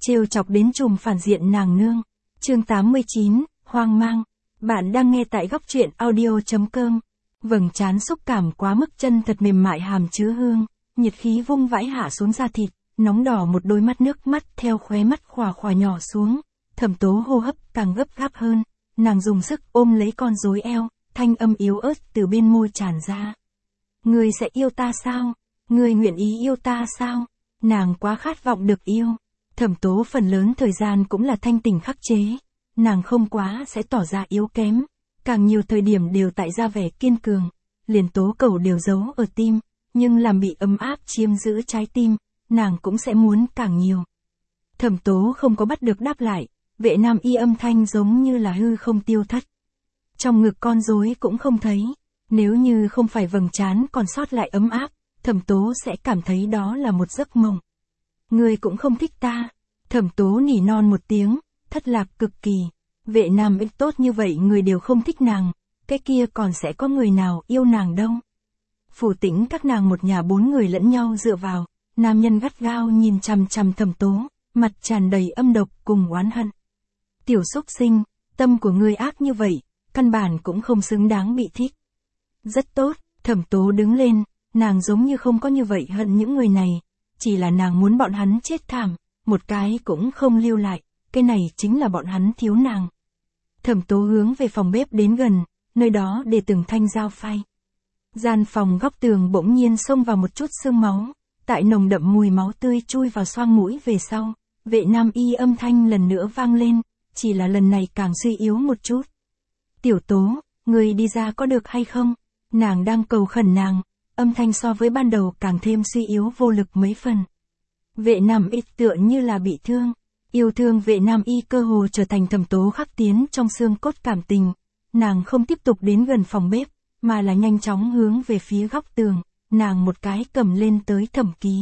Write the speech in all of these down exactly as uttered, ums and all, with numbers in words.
trêu chọc đến trùm phản diện nàng nương. Chương tám mươi chín, hoang mang. Bạn đang nghe tại góc truyện audio.com. Vầng trán xúc cảm quá mức, chân thật mềm mại hàm chứa hương, nhiệt khí vung vãi hạ xuống da thịt, nóng đỏ một đôi mắt, nước mắt theo khóe mắt khòa khòa nhỏ xuống. Thẩm Tố hô hấp càng gấp gáp hơn, nàng dùng sức ôm lấy con rối eo, thanh âm yếu ớt từ bên môi tràn ra. Ngươi sẽ yêu ta sao? Ngươi nguyện ý yêu ta sao? Nàng quá khát vọng được yêu. Thẩm Tố phần lớn thời gian cũng là thanh tình khắc chế. Nàng không quá sẽ tỏ ra yếu kém. Càng nhiều thời điểm đều tại ra vẻ kiên cường. Liền tố cầu đều giấu ở tim. Nhưng làm bị ấm áp chiếm giữ trái tim, nàng cũng sẽ muốn càng nhiều. Thẩm Tố không có bắt được đáp lại. Vệ Nam Y âm thanh giống như là hư không tiêu thất. Trong ngực con rối cũng không thấy. Nếu như không phải vầng trán còn sót lại ấm áp, Thẩm Tố sẽ cảm thấy đó là một giấc mộng. Ngươi cũng không thích ta. Thẩm Tố nỉ non một tiếng, thất lạc cực kỳ. Vệ Nam Y tốt như vậy người đều không thích nàng, cái kia còn sẽ có người nào yêu nàng đâu. Phủ Tĩnh các nàng một nhà bốn người lẫn nhau dựa vào, nam nhân gắt gao nhìn chằm chằm Thẩm Tố, mặt tràn đầy âm độc cùng oán hận. Tiểu xúc sinh, tâm của ngươi ác như vậy, căn bản cũng không xứng đáng bị thích. Rất tốt, Thẩm Tố đứng lên, nàng giống như không có như vậy hận những người này, chỉ là nàng muốn bọn hắn chết thảm, một cái cũng không lưu lại, cái này chính là bọn hắn thiếu nàng. Thẩm Tố hướng về phòng bếp đến gần, nơi đó để từng thanh dao phay. Gian phòng góc tường bỗng nhiên xông vào một chút sương máu, tại nồng đậm mùi máu tươi chui vào xoang mũi về sau, Vệ Nam Y âm thanh lần nữa vang lên, chỉ là lần này càng suy yếu một chút. Tiểu Tố, người đi ra có được hay không? Nàng đang cầu khẩn nàng, âm thanh so với ban đầu càng thêm suy yếu vô lực mấy phần. Vệ Nam Y tựa như là bị thương, yêu thương Vệ Nam Y cơ hồ trở thành Thẩm Tố khắc tiến trong xương cốt cảm tình. Nàng không tiếp tục đến gần phòng bếp, mà là nhanh chóng hướng về phía góc tường, nàng một cái cầm lên tới Thẩm Ký.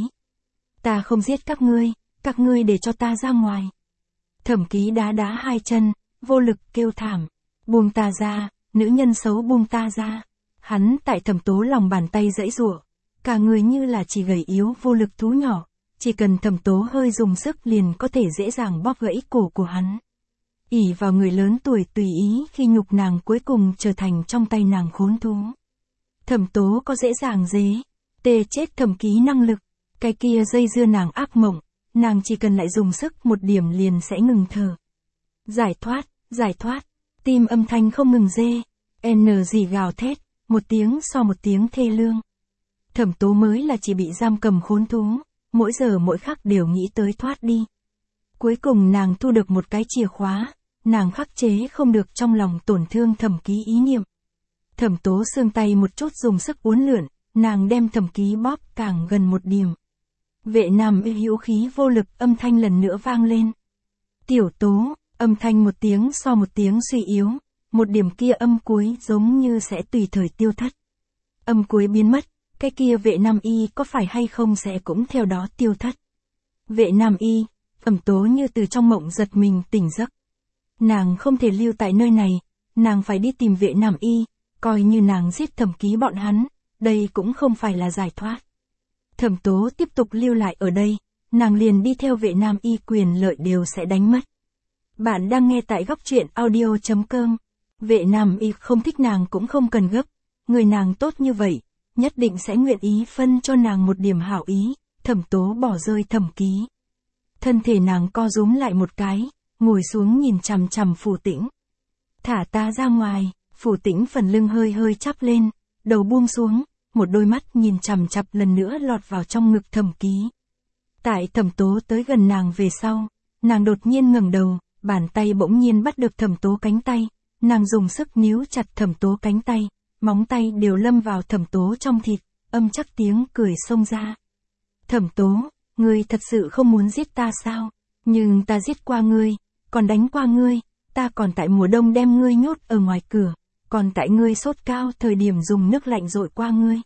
Ta không giết các ngươi, các ngươi để cho ta ra ngoài. Thẩm Ký đá đá hai chân, vô lực kêu thảm, buông ta ra, nữ nhân xấu buông ta ra. Hắn tại Thẩm Tố lòng bàn tay giãy giụa, cả người như là chỉ gầy yếu vô lực thú nhỏ, chỉ cần Thẩm Tố hơi dùng sức liền có thể dễ dàng bóp gãy cổ của hắn. ỷ vào người lớn tuổi tùy ý khi nhục nàng cuối cùng trở thành trong tay nàng khốn thú. Thẩm Tố có dễ dàng dế, tê chết Thẩm Ký năng lực, cái kia dây dưa nàng ác mộng, nàng chỉ cần lại dùng sức một điểm liền sẽ ngừng thở. Giải thoát, giải thoát, tim âm thanh không ngừng dê, n gì gào thét, một tiếng so một tiếng thê lương. Thẩm Tố mới là chỉ bị giam cầm khốn thú, mỗi giờ mỗi khắc đều nghĩ tới thoát đi. Cuối cùng nàng thu được một cái chìa khóa, nàng khắc chế không được trong lòng tổn thương Thẩm Ký ý niệm. Thẩm Tố xương tay một chút dùng sức uốn lượn, nàng đem Thẩm Ký bóp càng gần một điểm. Vệ Nam Y hữu khí vô lực âm thanh lần nữa vang lên. Tiểu Tố, âm thanh một tiếng so một tiếng suy yếu, một điểm kia âm cuối giống như sẽ tùy thời tiêu thất. Âm cuối biến mất, cái kia Vệ Nam Y có phải hay không sẽ cũng theo đó tiêu thất. Vệ Nam Y, Thẩm Tố như từ trong mộng giật mình tỉnh giấc. Nàng không thể lưu tại nơi này, nàng phải đi tìm Vệ Nam Y, coi như nàng giết Thẩm Ký bọn hắn, đây cũng không phải là giải thoát. Thẩm Tố tiếp tục lưu lại ở đây, nàng liền đi theo Vệ Nam Y quyền lợi đều sẽ đánh mất. Bạn đang nghe tại góc truyện audio.com. Vệ Nam Y không thích nàng cũng không cần gấp, người nàng tốt như vậy, nhất định sẽ nguyện ý phân cho nàng một điểm hảo ý. Thẩm Tố bỏ rơi Thẩm Ký. Thân thể nàng co rúm lại một cái, ngồi xuống nhìn chằm chằm Phủ Tĩnh. Thả ta ra ngoài. Phủ Tĩnh phần lưng hơi hơi chắp lên, đầu buông xuống, một đôi mắt nhìn chằm chằm lần nữa lọt vào trong ngực Thẩm Ký. Tại Thẩm Tố tới gần nàng về sau, nàng đột nhiên ngẩng đầu, bàn tay bỗng nhiên bắt được Thẩm Tố cánh tay, nàng dùng sức níu chặt Thẩm Tố cánh tay, móng tay đều lâm vào Thẩm Tố trong thịt, âm chắc tiếng cười xông ra. Thẩm Tố, ngươi thật sự không muốn giết ta sao? Nhưng ta giết qua ngươi, còn đánh qua ngươi, ta còn tại mùa đông đem ngươi nhốt ở ngoài cửa, còn tại ngươi sốt cao thời điểm dùng nước lạnh dội qua ngươi.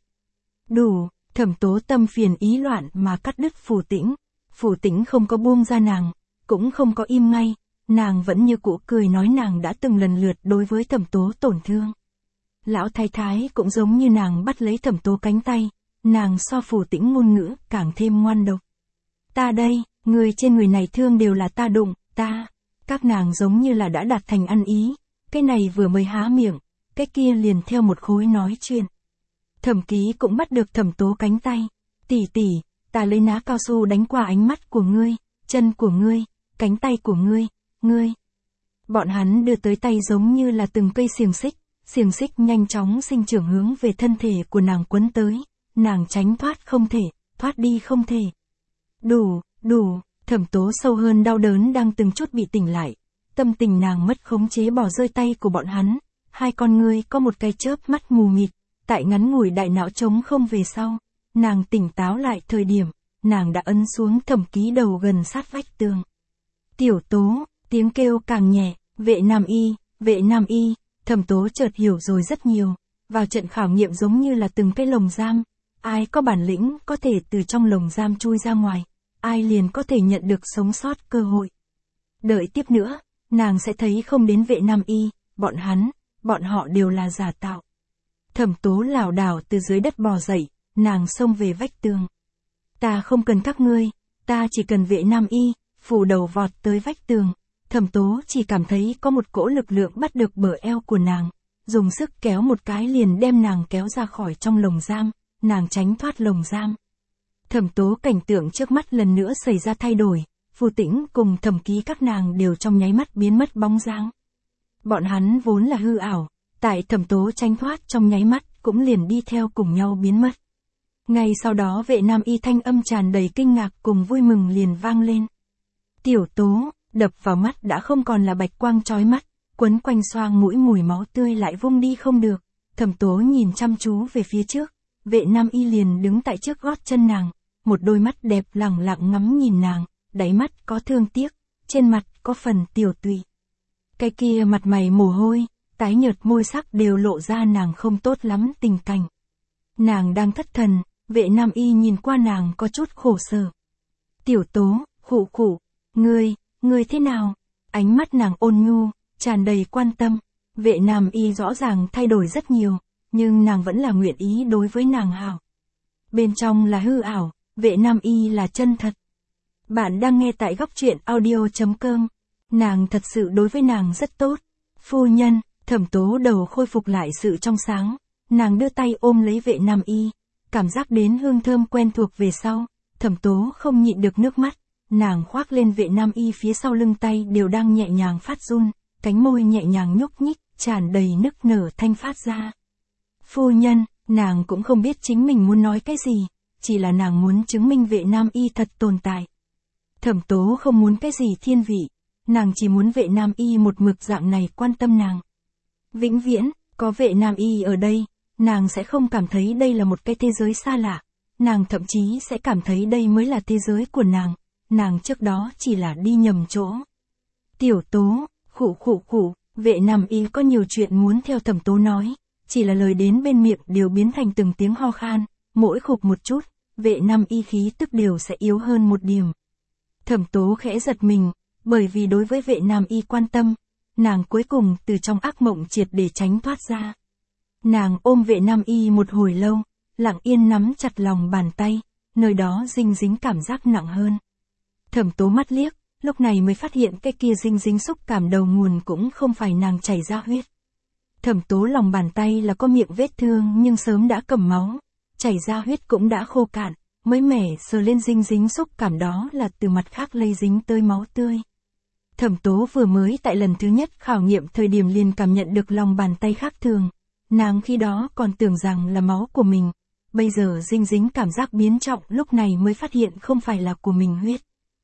Đủ, Thẩm Tố tâm phiền ý loạn mà cắt đứt Phủ Tĩnh. Phủ Tĩnh không có buông ra nàng, cũng không có im ngay, nàng vẫn như cũ cười nói nàng đã từng lần lượt đối với Thẩm Tố tổn thương. Lão thái thái cũng giống như nàng bắt lấy Thẩm Tố cánh tay, nàng so Phủ Tĩnh ngôn ngữ càng thêm ngoan độc. Ta đây, Người trên người này thương đều là ta đụng, ta. Các nàng giống như là đã đạt thành ăn ý. Cái này vừa mới há miệng, cái kia liền theo một khối nói chuyện. Thẩm Ký cũng bắt được Thẩm Tố cánh tay. Tỷ tỷ, ta lấy ná cao su đánh qua ánh mắt của ngươi, chân của ngươi, cánh tay của ngươi, ngươi. Bọn hắn đưa tới tay giống như là từng cây xiềng xích, xiềng xích nhanh chóng sinh trưởng hướng về thân thể của nàng quấn tới, nàng tránh thoát không thể, thoát đi không thể. Đủ, đủ, Thẩm Tố sâu hơn đau đớn đang từng chút bị tỉnh lại, tâm tình nàng mất khống chế bỏ rơi tay của bọn hắn, hai con ngươi có một cái chớp mắt mù mịt, tại ngắn ngủi đại não trống không về sau, nàng tỉnh táo lại thời điểm, nàng đã ấn xuống Thẩm Ký đầu gần sát vách tường. Tiểu Tố, tiếng kêu càng nhẹ, vệ nam y, vệ nam y, Thẩm Tố chợt hiểu rồi rất nhiều, vào trận khảo nghiệm giống như là từng cái lồng giam, ai có bản lĩnh có thể từ trong lồng giam chui ra ngoài, ai liền có thể nhận được sống sót cơ hội. Đợi tiếp nữa, nàng sẽ thấy không đến vệ nam y, bọn hắn, bọn họ đều là giả tạo. Thẩm Tố lảo đảo từ dưới đất bò dậy, nàng xông về vách tường. Ta không cần các ngươi, ta chỉ cần vệ nam y, phủ đầu vọt tới vách tường. Thẩm Tố chỉ cảm thấy có một cỗ lực lượng bắt được bờ eo của nàng, dùng sức kéo một cái liền đem nàng kéo ra khỏi trong lồng giam, nàng tránh thoát lồng giam. Thẩm Tố cảnh tượng trước mắt lần nữa xảy ra thay đổi, Phù Tĩnh cùng Thẩm Ký các nàng đều trong nháy mắt biến mất bóng dáng. Bọn hắn vốn là hư ảo, tại Thẩm Tố tránh thoát trong nháy mắt cũng liền đi theo cùng nhau biến mất. Ngay sau đó vệ nam y thanh âm tràn đầy kinh ngạc cùng vui mừng liền vang lên. Tiểu Tố, đập vào mắt đã không còn là bạch quang chói mắt, quấn quanh xoang mũi mùi máu tươi lại vung đi không được. Thẩm Tố nhìn chăm chú về phía trước, vệ nam y liền đứng tại trước gót chân nàng, một đôi mắt đẹp lẳng lặng ngắm nhìn nàng, đáy mắt có thương tiếc, trên mặt có phần tiểu tụy. Cái kia mặt mày mồ hôi, tái nhợt môi sắc đều lộ ra nàng không tốt lắm tình cảnh. Nàng đang thất thần, vệ nam y nhìn qua nàng có chút khổ sở. Tiểu Tố, khụ khụ, ngươi, ngươi thế nào? Ánh mắt nàng ôn nhu, tràn đầy quan tâm. Vệ nam y rõ ràng thay đổi rất nhiều, nhưng nàng vẫn là nguyện ý đối với nàng hảo. Bên trong là hư ảo, vệ nam y là chân thật. Bạn đang nghe tại góc truyện audio chấm com. Nàng thật sự đối với nàng rất tốt. Phu nhân, Thẩm Tố đầu khôi phục lại sự trong sáng. Nàng đưa tay ôm lấy vệ nam y, cảm giác đến hương thơm quen thuộc về sau. Thẩm Tố không nhịn được nước mắt. Nàng khoác lên vệ nam y phía sau lưng, tay đều đang nhẹ nhàng phát run, cánh môi nhẹ nhàng nhúc nhích, tràn đầy nức nở thanh phát ra. Phu nhân, nàng cũng không biết chính mình muốn nói cái gì, chỉ là nàng muốn chứng minh vệ nam y thật tồn tại. Thẩm Tố không muốn cái gì thiên vị, nàng chỉ muốn vệ nam y một mực dạng này quan tâm nàng. Vĩnh viễn, có vệ nam y ở đây, nàng sẽ không cảm thấy đây là một cái thế giới xa lạ, nàng thậm chí sẽ cảm thấy đây mới là thế giới của nàng. Nàng trước đó chỉ là đi nhầm chỗ. Tiểu Tố, khụ khụ khụ, vệ nam y có nhiều chuyện muốn theo Thẩm Tố nói, chỉ là lời đến bên miệng đều biến thành từng tiếng ho khan, mỗi khục một chút, vệ nam y khí tức đều sẽ yếu hơn một điểm. Thẩm Tố khẽ giật mình, bởi vì đối với vệ nam y quan tâm, nàng cuối cùng từ trong ác mộng triệt để tránh thoát ra. Nàng ôm vệ nam y một hồi lâu, lặng yên nắm chặt lòng bàn tay, nơi đó dinh dính cảm giác nặng hơn. Thẩm Tố mắt liếc, lúc này mới phát hiện cái kia dinh dính xúc cảm đầu nguồn cũng không phải nàng chảy ra huyết. Thẩm Tố lòng bàn tay là có miệng vết thương nhưng sớm đã cầm máu, chảy ra huyết cũng đã khô cạn, mới mẻ sờ lên dinh dính xúc cảm đó là từ mặt khác lây dính tới máu tươi. Thẩm Tố vừa mới tại lần thứ nhất khảo nghiệm thời điểm liền cảm nhận được lòng bàn tay khác thường, nàng khi đó còn tưởng rằng là máu của mình, bây giờ dinh dính cảm giác biến trọng lúc này mới phát hiện không phải là của mình huyết.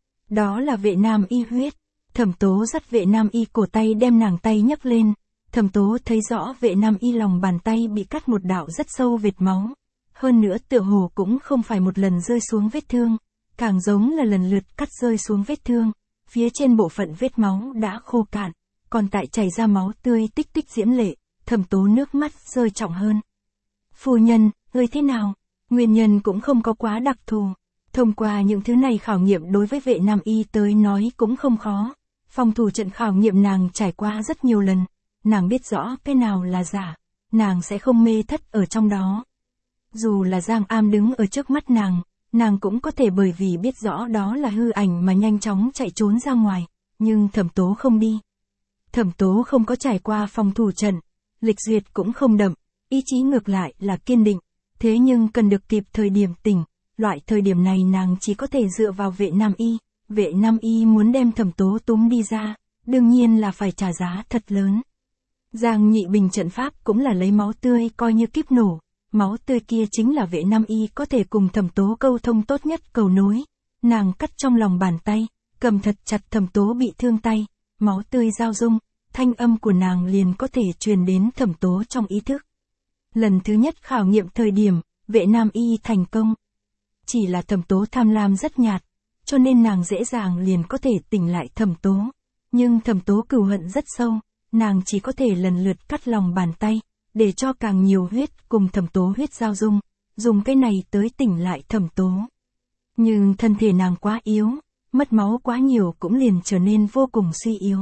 Đó là vệ nam y huyết. Thẩm Tố dắt vệ nam y cổ tay đem nàng tay nhấc lên. Thẩm Tố thấy rõ vệ nam y lòng bàn tay bị cắt một đạo rất sâu vệt máu. Hơn nữa tựa hồ cũng không phải một lần rơi xuống vết thương, càng giống là lần lượt cắt rơi xuống vết thương. Phía trên bộ phận vết máu đã khô cạn, còn tại chảy ra máu tươi tích tích diễm lệ. Thẩm Tố nước mắt rơi trọng hơn. Phu nhân, ngươi thế nào? Nguyên nhân cũng không có quá đặc thù. Thông qua những thứ này khảo nghiệm đối với vệ nam y tới nói cũng không khó. Phòng thủ trận khảo nghiệm nàng trải qua rất nhiều lần. Nàng biết rõ cái nào là giả. Nàng sẽ không mê thất ở trong đó. Dù là Giang Am đứng ở trước mắt nàng, nàng cũng có thể bởi vì biết rõ đó là hư ảnh mà nhanh chóng chạy trốn ra ngoài, nhưng Thẩm Tố không đi. Thẩm Tố không có trải qua phòng thủ trận, lịch duyệt cũng không đậm, ý chí ngược lại là kiên định, thế nhưng cần được kịp thời điểm tỉnh, loại thời điểm này nàng chỉ có thể dựa vào Vệ Nam Y, Vệ Nam Y muốn đem Thẩm Tố túm đi ra, đương nhiên là phải trả giá thật lớn. Giang Nhị Bình trận pháp cũng là lấy máu tươi coi như kíp nổ, máu tươi kia chính là Vệ Nam Y có thể cùng Thẩm Tố câu thông tốt nhất cầu nối, nàng cắt trong lòng bàn tay, cầm thật chặt Thẩm Tố bị thương tay, máu tươi giao dung, thanh âm của nàng liền có thể truyền đến Thẩm Tố trong ý thức. Lần thứ nhất khảo nghiệm thời điểm, Vệ Nam Y thành công. Chỉ là Thẩm Tố tham lam rất nhạt, cho nên nàng dễ dàng liền có thể tỉnh lại Thẩm Tố. Nhưng Thẩm Tố cừu hận rất sâu, nàng chỉ có thể lần lượt cắt lòng bàn tay, để cho càng nhiều huyết cùng Thẩm Tố huyết giao dung, dùng cái này tới tỉnh lại Thẩm Tố. Nhưng thân thể nàng quá yếu, mất máu quá nhiều cũng liền trở nên vô cùng suy yếu.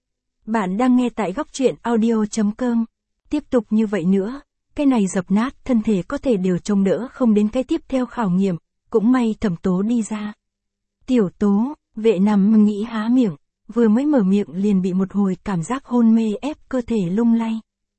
Bạn đang nghe tại góc truyện audio chấm com. Tiếp tục như vậy nữa, cái này dập nát thân thể có thể đều trông đỡ không đến cái tiếp theo khảo nghiệm, cũng may Thẩm Tố đi ra. Tiểu Tố, Vệ Nam nghĩ há miệng, vừa mới mở miệng liền bị một hồi cảm giác hôn mê ép cơ thể lung lay.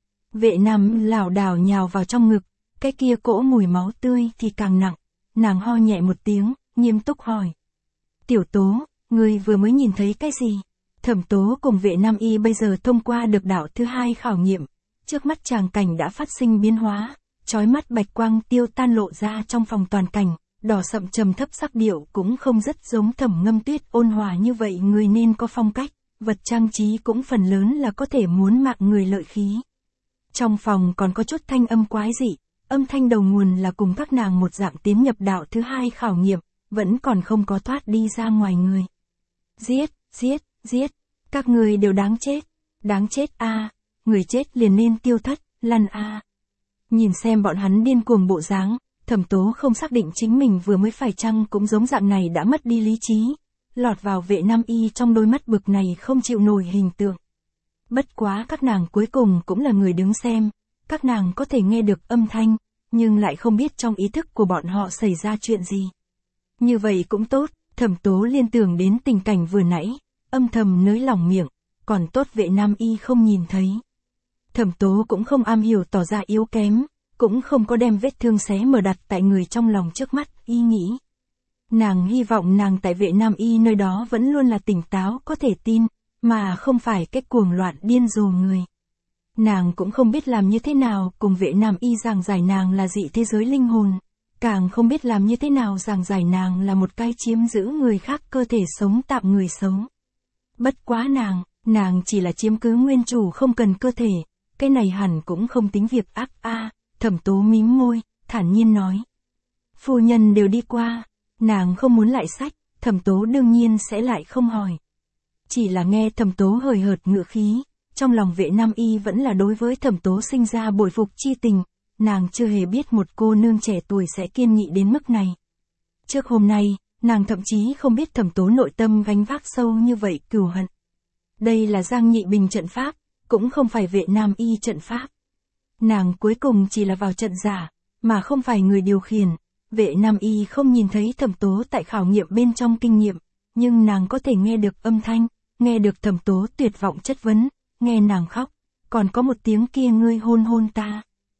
Vệ Nam lảo đảo nhào vào trong ngực, cái kia cỗ mùi máu tươi thì càng nặng, nàng ho nhẹ một tiếng, nghiêm túc hỏi. Tiểu Tố, ngươi vừa mới nhìn thấy cái gì? Thẩm Tố cùng Vệ Nam Y bây giờ thông qua được đạo thứ hai khảo nghiệm, trước mắt tràng cảnh đã phát sinh biến hóa, chói mắt bạch quang tiêu tan lộ ra trong phòng toàn cảnh, đỏ sậm trầm thấp sắc điệu cũng không rất giống Thẩm Ngâm Tuyết ôn hòa như vậy, người nên có phong cách, vật trang trí cũng phần lớn là có thể muốn mạng người lợi khí. Trong phòng còn có chút thanh âm quái dị, âm thanh đầu nguồn là cùng các nàng một dạng tiến nhập đạo thứ hai khảo nghiệm, vẫn còn không có thoát đi ra ngoài người. Giết, giết, giết, các người đều đáng chết, đáng chết a, à, người chết liền nên tiêu thất, lăn a. À. Nhìn xem bọn hắn điên cuồng bộ dáng, Thẩm Tố không xác định chính mình vừa mới phải chăng cũng giống dạng này đã mất đi lý trí, lọt vào Vệ Nam Y trong đôi mắt bực này không chịu nổi hình tượng. Bất quá các nàng cuối cùng cũng là người đứng xem, các nàng có thể nghe được âm thanh, nhưng lại không biết trong ý thức của bọn họ xảy ra chuyện gì. Như vậy cũng tốt, Thẩm Tố liên tưởng đến tình cảnh vừa nãy, âm thầm nới lỏng miệng, còn tốt Vệ Nam Y không nhìn thấy. Thẩm Tố cũng không am hiểu tỏ ra yếu kém, cũng không có đem vết thương xé mở đặt tại người trong lòng trước mắt, y nghĩ. Nàng hy vọng nàng tại Vệ Nam Y nơi đó vẫn luôn là tỉnh táo có thể tin, mà không phải cái cuồng loạn điên rồ người. Nàng cũng không biết làm như thế nào cùng Vệ Nam Y giảng giải nàng là dị thế giới linh hồn, càng không biết làm như thế nào giảng giải nàng là một cái chiếm giữ người khác cơ thể sống tạm người sống. Bất quá nàng, nàng chỉ là chiếm cứ nguyên chủ không cần cơ thể, cái này hẳn cũng không tính việc ác a. À, Thẩm Tố mím môi, thản nhiên nói. Phu nhân đều đi qua, nàng không muốn lại sách, Thẩm Tố đương nhiên sẽ lại không hỏi. Chỉ là nghe Thẩm Tố hời hợt ngựa khí, trong lòng Vệ Nam Y vẫn là đối với Thẩm Tố sinh ra bội phục chi tình, nàng chưa hề biết một cô nương trẻ tuổi sẽ kiên nghị đến mức này. Trước hôm nay, nàng thậm chí không biết Thẩm Tố nội tâm gánh vác sâu như vậy cừu hận. Đây là Giang Nhị Bình trận pháp, cũng không phải Vệ Nam Y trận pháp. Nàng cuối cùng chỉ là vào trận giả, mà không phải người điều khiển. Vệ Nam Y không nhìn thấy Thẩm Tố tại khảo nghiệm bên trong kinh nghiệm, nhưng nàng có thể nghe được âm thanh, nghe được Thẩm Tố tuyệt vọng chất vấn, nghe nàng khóc, còn có một tiếng kia ngươi hôn hôn ta.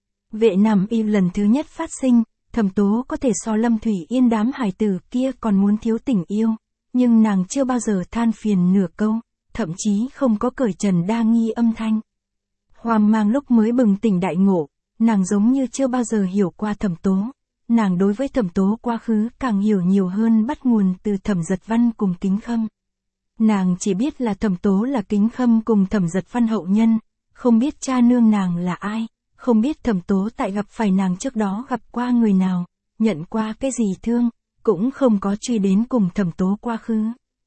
Vệ Nam Y lần thứ nhất phát sinh, Thẩm Tố có thể so Lâm Thủy Yên đám hải tử kia còn muốn thiếu tình yêu, nhưng nàng chưa bao giờ than phiền nửa câu, thậm chí không có cởi trần đa nghi âm thanh. Hoang mang lúc mới bừng tỉnh đại ngộ, nàng giống như chưa bao giờ hiểu qua Thẩm Tố. Nàng đối với Thẩm Tố quá khứ càng hiểu nhiều hơn bắt nguồn từ Thẩm Giật Văn cùng Kính Khâm. Nàng chỉ biết là Thẩm Tố là Kính Khâm cùng Thẩm Giật Văn hậu nhân, không biết cha nương nàng là ai, không biết Thẩm Tố tại gặp phải nàng trước đó gặp qua người nào, nhận qua cái gì thương, cũng không có truy đến cùng Thẩm Tố quá khứ.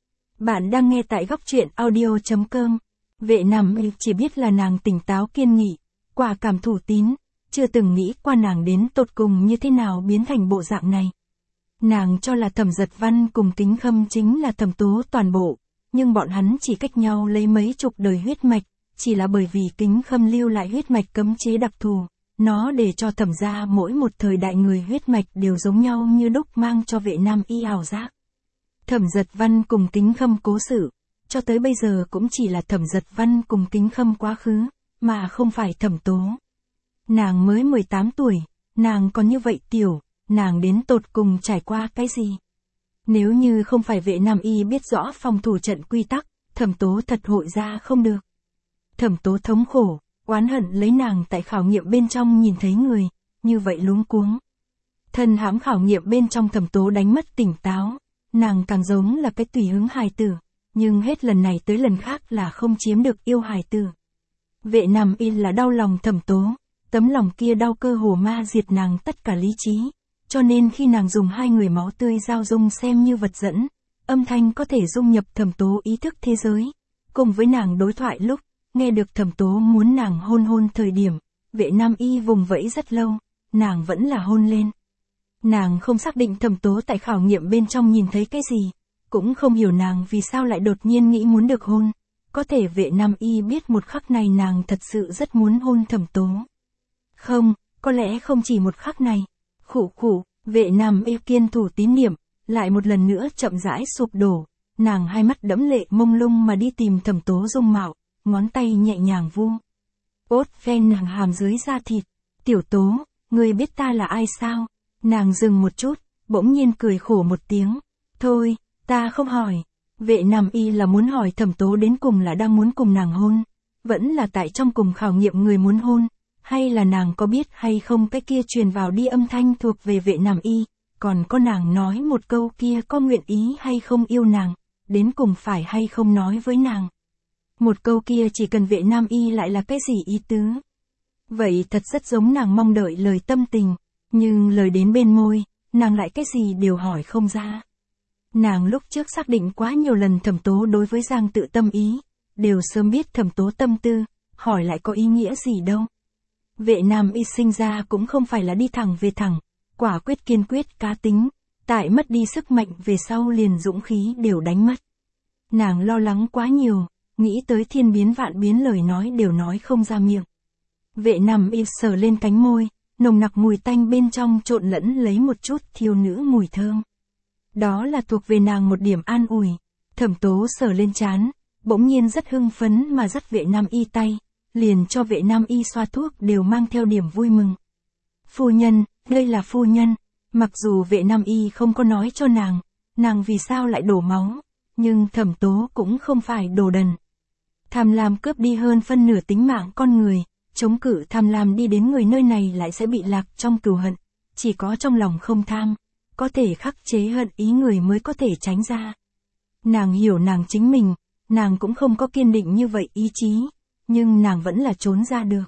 Bạn đang nghe tại góc truyện audio chấm com. Vệ Nam Y chỉ biết là nàng tỉnh táo kiên nghị, quả cảm thủ tín, chưa từng nghĩ qua nàng đến tột cùng như thế nào biến thành bộ dạng này. Nàng cho là Thẩm Giật Văn cùng Kính Khâm chính là Thẩm Tố toàn bộ, nhưng bọn hắn chỉ cách nhau lấy mấy chục đời huyết mạch, chỉ là bởi vì Kính Khâm lưu lại huyết mạch cấm chế đặc thù, nó để cho Thẩm gia mỗi một thời đại người huyết mạch đều giống nhau như đúc, mang cho Vệ Nam Y ảo giác. Thẩm Giật Văn cùng Kính Khâm cố sự, cho tới bây giờ cũng chỉ là Thẩm Giật Văn cùng Kính Khâm quá khứ, mà không phải Thẩm Tố. Nàng mới mười tám tuổi, nàng còn như vậy tiểu, nàng đến tột cùng trải qua cái gì? Nếu như không phải Vệ Nam Y biết rõ phòng thủ trận quy tắc, Thẩm Tố thật hội ra không được. Thẩm Tố thống khổ, oán hận lấy nàng tại khảo nghiệm bên trong nhìn thấy người, như vậy luống cuống. Thân hãm khảo nghiệm bên trong Thẩm Tố đánh mất tỉnh táo, nàng càng giống là cái tùy hứng hài tử, nhưng hết lần này tới lần khác là không chiếm được yêu hài tử. Vệ Nam Y là đau lòng Thẩm Tố, tấm lòng kia đau cơ hồ ma diệt nàng tất cả lý trí, cho nên khi nàng dùng hai người máu tươi giao dung xem như vật dẫn, âm thanh có thể dung nhập Thẩm Tố ý thức thế giới, cùng với nàng đối thoại lúc, nghe được Thẩm Tố muốn nàng hôn hôn thời điểm, Vệ Nam Y vùng vẫy rất lâu, nàng vẫn là hôn lên. Nàng không xác định Thẩm Tố tại khảo nghiệm bên trong nhìn thấy cái gì, cũng không hiểu nàng vì sao lại đột nhiên nghĩ muốn được hôn, có thể Vệ Nam Y biết một khắc này nàng thật sự rất muốn hôn Thẩm Tố. Không, có lẽ không chỉ một khắc này. Khụ khụ, Vệ Nam Y kiên thủ tín niệm, lại một lần nữa chậm rãi sụp đổ, nàng hai mắt đẫm lệ mông lung mà đi tìm Thẩm Tố dung mạo, ngón tay nhẹ nhàng vu ốt ve nàng hàm dưới da thịt. Tiểu Tố, ngươi biết ta là ai sao? Nàng dừng một chút, bỗng nhiên cười khổ một tiếng. Thôi, ta không hỏi. Vệ Nam Y là muốn hỏi Thẩm Tố đến cùng là đang muốn cùng nàng hôn, vẫn là tại trong cùng khảo nghiệm người muốn hôn, hay là nàng có biết hay không cái kia truyền vào đi âm thanh thuộc về Vệ Nam Y, còn có nàng nói một câu kia có nguyện ý hay không yêu nàng, đến cùng phải hay không nói với nàng. Một câu kia chỉ cần Vệ Nam Y lại là cái gì ý tứ? Vậy thật rất giống nàng mong đợi lời tâm tình, nhưng lời đến bên môi, nàng lại cái gì đều hỏi không ra. Nàng lúc trước xác định quá nhiều lần Thẩm Tố đối với Giang Tự tâm ý, đều sớm biết Thẩm Tố tâm tư, hỏi lại có ý nghĩa gì đâu. Vệ Nam Y sinh ra cũng không phải là đi thẳng về thẳng, quả quyết kiên quyết cá tính, tại mất đi sức mạnh về sau liền dũng khí đều đánh mất. Nàng lo lắng quá nhiều, nghĩ tới thiên biến vạn biến lời nói đều nói không ra miệng. Vệ Nam Y sờ lên cánh môi, nồng nặc mùi tanh bên trong trộn lẫn lấy một chút thiếu nữ mùi thơm. Đó là thuộc về nàng một điểm an ủi. Thẩm Tố sờ lên trán, bỗng nhiên rất hưng phấn mà dắt Vệ Nam Y tay, liền cho Vệ Nam Y xoa thuốc đều mang theo điểm vui mừng. Phu nhân, đây là phu nhân. Mặc dù Vệ Nam Y không có nói cho nàng, nàng vì sao lại đổ máu, nhưng Thẩm Tố cũng không phải đồ đần. Tham lam cướp đi hơn phân nửa tính mạng con người, chống cự tham lam đi đến người nơi này lại sẽ bị lạc trong cừu hận, chỉ có trong lòng không tham, có thể khắc chế hận ý người mới có thể tránh ra. Nàng hiểu nàng chính mình, nàng cũng không có kiên định như vậy ý chí, nhưng nàng vẫn là trốn ra được.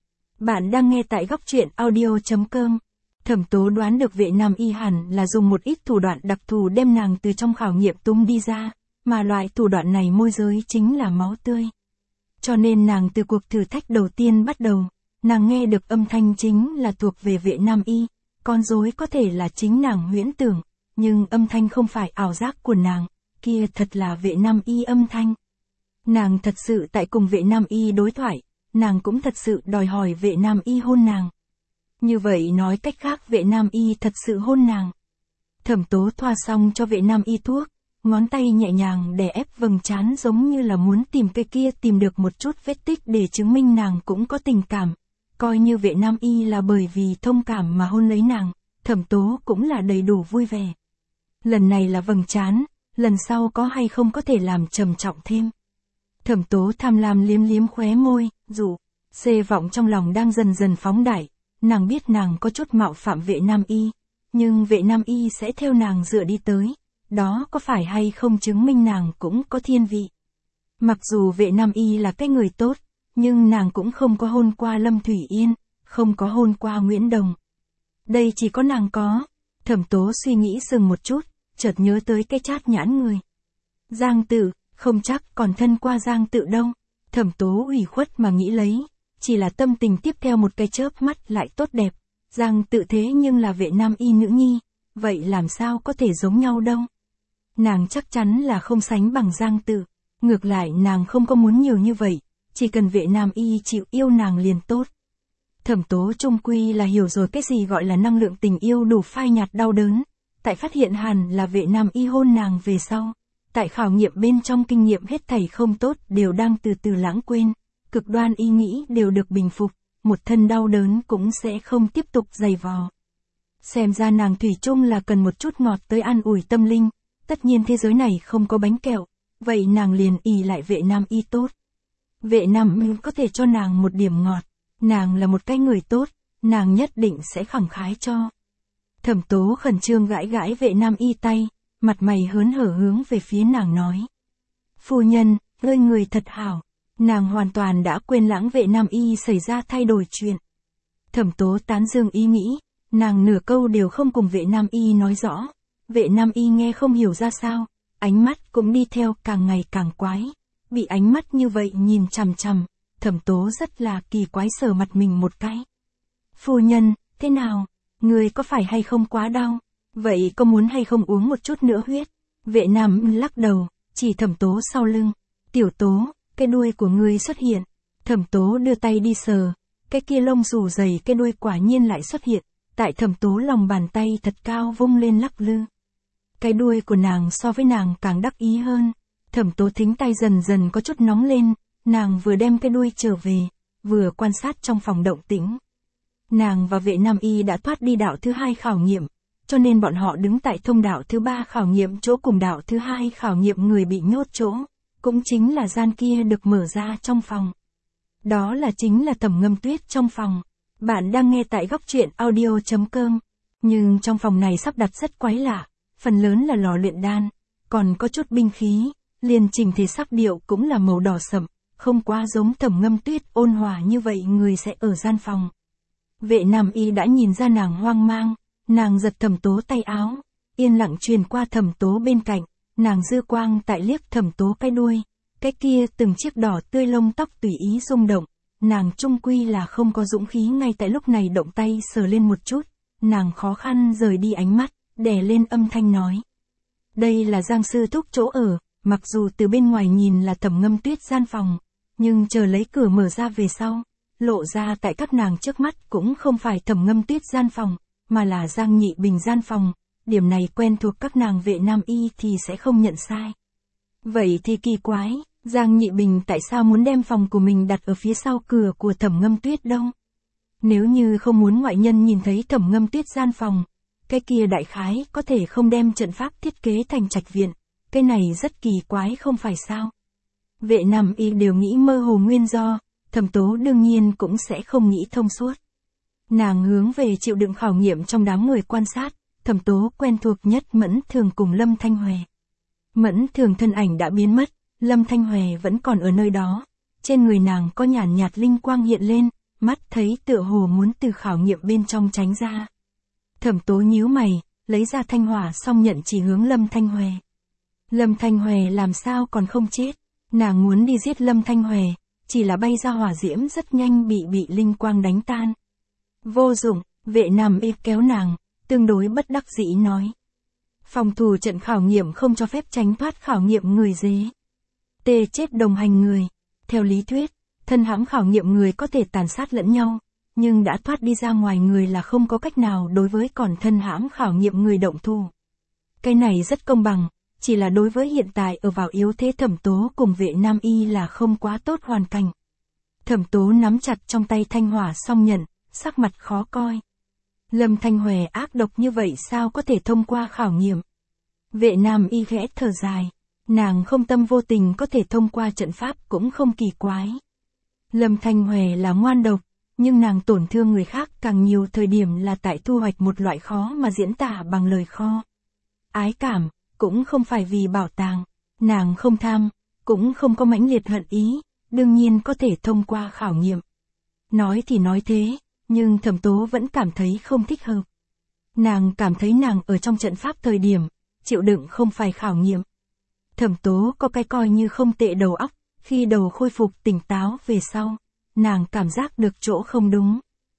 Bạn đang nghe tại góc truyện audio chấm com. Thẩm Tố đoán được Vệ Nam Y hẳn là dùng một ít thủ đoạn đặc thù đem nàng từ trong khảo nghiệm tung đi ra, mà loại thủ đoạn này môi giới chính là máu tươi. Cho nên nàng từ cuộc thử thách đầu tiên bắt đầu, nàng nghe được âm thanh chính là thuộc về Vệ Nam Y, con rối có thể là chính nàng huyễn tưởng, nhưng âm thanh không phải ảo giác của nàng, kia thật là Vệ Nam Y âm thanh. Nàng thật sự tại cùng Vệ Nam Y đối thoại, nàng cũng thật sự đòi hỏi Vệ Nam Y hôn nàng. Như vậy nói cách khác Vệ Nam Y thật sự hôn nàng. Thẩm Tố thoa xong cho Vệ Nam Y thuốc, ngón tay nhẹ nhàng đè ép vầng trán giống như là muốn tìm cái kia tìm được một chút vết tích để chứng minh nàng cũng có tình cảm. Coi như Vệ Nam Y là bởi vì thông cảm mà hôn lấy nàng, Thẩm Tố cũng là đầy đủ vui vẻ. Lần này là vầng trán, lần sau có hay không có thể làm trầm trọng thêm. Thẩm Tố tham lam liếm liếm khóe môi, dù xê vọng trong lòng đang dần dần phóng đại, nàng biết nàng có chút mạo phạm Vệ Nam Y, nhưng Vệ Nam Y sẽ theo nàng dựa đi tới, đó có phải hay không chứng minh nàng cũng có thiên vị. Mặc dù Vệ Nam Y là cái người tốt, nhưng nàng cũng không có hôn qua Lâm Thủy Yên, không có hôn qua Nguyễn Đồng. Đây chỉ có nàng có. Thẩm Tố suy nghĩ dừng một chút, chợt nhớ tới cái chát nhãn người. Giang Tự, không chắc còn thân qua Giang Tự đâu. Thẩm Tố ủy khuất mà nghĩ lấy, chỉ là tâm tình tiếp theo một cái chớp mắt lại tốt đẹp. Giang Tự thế nhưng là Vệ Nam Y nữ nhi, vậy làm sao có thể giống nhau đâu. Nàng chắc chắn là không sánh bằng Giang Tự, ngược lại nàng không có muốn nhiều như vậy, chỉ cần Vệ Nam Y chịu yêu nàng liền tốt. Thẩm Tố chung quy là hiểu rồi cái gì gọi là năng lượng tình yêu đủ phai nhạt đau đớn. Tại phát hiện hẳn là vệ nam y hôn nàng về sau. Tại khảo nghiệm bên trong kinh nghiệm hết thảy không tốt đều đang từ từ lãng quên. Cực đoan ý nghĩ đều được bình phục. Một thân đau đớn cũng sẽ không tiếp tục dày vò. Xem ra nàng thủy chung là cần một chút ngọt tới an ủi tâm linh. Tất nhiên thế giới này không có bánh kẹo. Vậy nàng liền ỷ lại vệ nam y tốt. Vệ nam y có thể cho nàng một điểm ngọt. Nàng là một cái người tốt. Nàng nhất định sẽ khẳng khái cho. Thẩm Tố khẩn trương gãi gãi vệ nam y tay. Mặt mày hớn hở hướng về phía nàng nói. Phu nhân, ngươi người thật hảo. Nàng hoàn toàn đã quên lãng vệ nam y xảy ra thay đổi chuyện. Thẩm Tố tán dương ý nghĩ. Nàng nửa câu đều không cùng vệ nam y nói rõ. Vệ nam y nghe không hiểu ra sao. Ánh mắt cũng đi theo càng ngày càng quái. Bị ánh mắt như vậy nhìn chằm chằm. Thẩm Tố rất là kỳ quái sờ mặt mình một cái. Phu nhân, thế nào? Người có phải hay không quá đau? Vậy có muốn hay không uống một chút nữa huyết? Vệ nam lắc đầu, chỉ Thẩm Tố sau lưng. Tiểu Tố, cái đuôi của ngươi xuất hiện. Thẩm Tố đưa tay đi sờ. Cái kia lông xù dày cái đuôi quả nhiên lại xuất hiện. Tại Thẩm Tố lòng bàn tay thật cao vung lên lắc lư. Cái đuôi của nàng so với nàng càng đắc ý hơn. Thẩm Tố thính tay dần dần có chút nóng lên. Nàng vừa đem cái đuôi trở về, vừa quan sát trong phòng động tĩnh. Nàng và vệ nam y đã thoát đi đạo thứ hai khảo nghiệm, cho nên bọn họ đứng tại thông đạo thứ ba khảo nghiệm chỗ cùng đạo thứ hai khảo nghiệm người bị nhốt chỗ, cũng chính là gian kia được mở ra trong phòng. Đó là chính là Thẩm Ngâm Tuyết trong phòng. Bạn đang nghe tại góc truyện audio chấm com. Nhưng trong phòng này sắp đặt rất quái lạ, phần lớn là lò luyện đan, còn có chút binh khí, liền chỉnh thể sắc điệu cũng là màu đỏ sậm. Không quá giống Thẩm Ngâm Tuyết ôn hòa như vậy người sẽ ở gian phòng. Vệ nam y đã nhìn ra nàng hoang mang, nàng giật Thẩm Tố tay áo, yên lặng truyền qua Thẩm Tố bên cạnh, nàng dư quang tại liếc Thẩm Tố cái đuôi, cái kia từng chiếc đỏ tươi lông tóc tùy ý rung động, nàng chung quy là không có dũng khí ngay tại lúc này động tay sờ lên một chút, nàng khó khăn rời đi ánh mắt, đè lên âm thanh nói. Đây là Giang sư thúc chỗ ở, mặc dù từ bên ngoài nhìn là Thẩm Ngâm Tuyết gian phòng. Nhưng chờ lấy cửa mở ra về sau, lộ ra tại các nàng trước mắt cũng không phải Thẩm Ngâm Tuyết gian phòng, mà là Giang Nhị Bình gian phòng, điểm này quen thuộc các nàng vệ nam y thì sẽ không nhận sai. Vậy thì kỳ quái, Giang Nhị Bình tại sao muốn đem phòng của mình đặt ở phía sau cửa của Thẩm Ngâm Tuyết đâu? Nếu như không muốn ngoại nhân nhìn thấy Thẩm Ngâm Tuyết gian phòng, cái kia đại khái có thể không đem trận pháp thiết kế thành trạch viện, cái này rất kỳ quái không phải sao? Vệ nam y đều nghĩ mơ hồ nguyên do, Thẩm Tố đương nhiên cũng sẽ không nghĩ thông suốt. Nàng hướng về chịu đựng khảo nghiệm trong đám người quan sát, Thẩm Tố quen thuộc nhất Mẫn Thường cùng Lâm Thanh Huệ. Mẫn Thường thân ảnh đã biến mất, Lâm Thanh Huệ vẫn còn ở nơi đó, trên người nàng có nhàn nhạt linh quang hiện lên, mắt thấy tựa hồ muốn từ khảo nghiệm bên trong tránh ra. Thẩm Tố nhíu mày, lấy ra thanh hỏa xong nhận chỉ hướng Lâm Thanh Huệ. Lâm Thanh Huệ làm sao còn không chết? Nàng muốn đi giết Lâm Thanh Huệ, chỉ là bay ra hỏa diễm rất nhanh bị bị linh quang đánh tan. Vô dụng, vệ nam y kéo nàng, tương đối bất đắc dĩ nói. Phòng thủ trận khảo nghiệm không cho phép tránh thoát khảo nghiệm người dế. Tê chết đồng hành người. Theo lý thuyết, thân hãm khảo nghiệm người có thể tàn sát lẫn nhau, nhưng đã thoát đi ra ngoài người là không có cách nào đối với còn thân hãm khảo nghiệm người động thủ. Cái này rất công bằng. Chỉ là đối với hiện tại ở vào yếu thế Thẩm Tố cùng vệ nam y là không quá tốt hoàn cảnh. Thẩm Tố nắm chặt trong tay thanh hỏa xong nhận, sắc mặt khó coi. Lâm Thanh Huệ ác độc như vậy sao có thể thông qua khảo nghiệm? Vệ nam y khẽ thở dài. Nàng không tâm vô tình có thể thông qua trận pháp cũng không kỳ quái. Lâm Thanh Huệ là ngoan độc, nhưng nàng tổn thương người khác càng nhiều thời điểm là tại thu hoạch một loại khó mà diễn tả bằng lời kho. Ái cảm. Cũng không phải vì bảo tàng, nàng không tham, cũng không có mãnh liệt hận ý, đương nhiên có thể thông qua khảo nghiệm. Nói thì nói thế, nhưng Thẩm Tố vẫn cảm thấy không thích hợp. Nàng cảm thấy nàng ở trong trận pháp thời điểm, chịu đựng không phải khảo nghiệm. Thẩm Tố có cái coi như không tệ đầu óc, khi đầu khôi phục tỉnh táo về sau, nàng cảm giác được chỗ không đúng.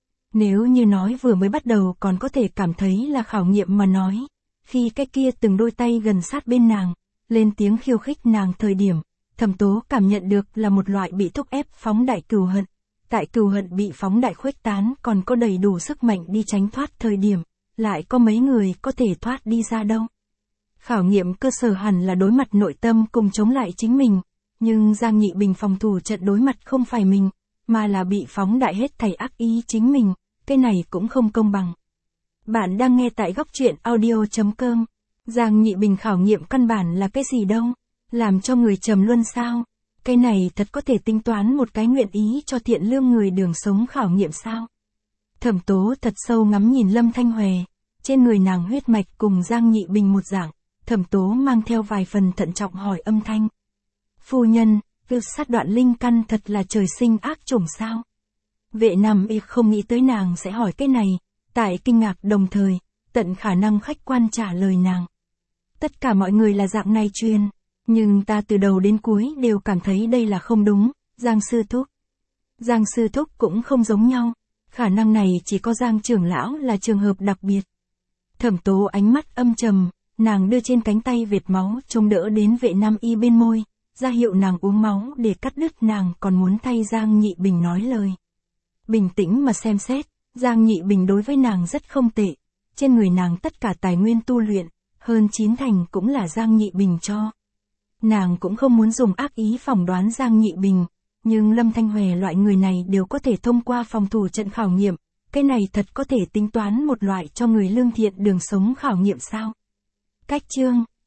Nếu như nói vừa mới bắt đầu còn có thể cảm thấy là khảo nghiệm mà nói. Khi cái kia từng đôi tay gần sát bên nàng, lên tiếng khiêu khích nàng thời điểm, Thẩm Tố cảm nhận được là một loại bị thúc ép phóng đại cừu hận, tại cừu hận bị phóng đại khuếch tán còn có đầy đủ sức mạnh đi tránh thoát thời điểm, lại có mấy người có thể thoát đi ra đâu. Khảo nghiệm cơ sở hẳn là đối mặt nội tâm cùng chống lại chính mình, nhưng Giang Nhị Bình phòng thủ trận đối mặt không phải mình, mà là bị phóng đại hết thảy ác ý chính mình, cái này cũng không công bằng. Bạn đang nghe tại góc truyện audio.com. Giang Nhị Bình khảo nghiệm căn bản là cái gì đâu? Làm cho người trầm luân sao? Cái này thật có thể tính toán một cái nguyện ý cho thiện lương người đường sống khảo nghiệm sao? Thẩm Tố thật sâu ngắm nhìn Lâm Thanh Huệ, trên người nàng huyết mạch cùng Giang Nhị Bình một dạng, Thẩm Tố mang theo vài phần thận trọng hỏi âm thanh. Phu nhân, việc sát đoạn linh căn thật là trời sinh ác chủng sao? Vệ Nam Y không nghĩ tới nàng sẽ hỏi cái này, tại kinh ngạc đồng thời, tận khả năng khách quan trả lời nàng. Tất cả mọi người là dạng này truyền, nhưng ta từ đầu đến cuối đều cảm thấy đây là không đúng, Giang Sư Thúc. Giang Sư Thúc cũng không giống nhau, khả năng này chỉ có Giang trưởng lão là trường hợp đặc biệt. Thẩm Tố ánh mắt âm trầm, nàng đưa trên cánh tay vệt máu chống đỡ đến Vệ Nam Y bên môi, ra hiệu nàng uống máu để cắt đứt nàng còn muốn thay Giang Nhị Bình nói lời. Bình tĩnh mà xem xét, Giang Nhị Bình đối với nàng rất không tệ, trên người nàng tất cả tài nguyên tu luyện, hơn chín thành cũng là Giang Nhị Bình cho. Nàng cũng không muốn dùng ác ý phỏng đoán Giang Nhị Bình, nhưng Lâm Thanh Huệ loại người này đều có thể thông qua phòng thủ trận khảo nghiệm, cái này thật có thể tính toán một loại cho người lương thiện đường sống khảo nghiệm sao? Cách chương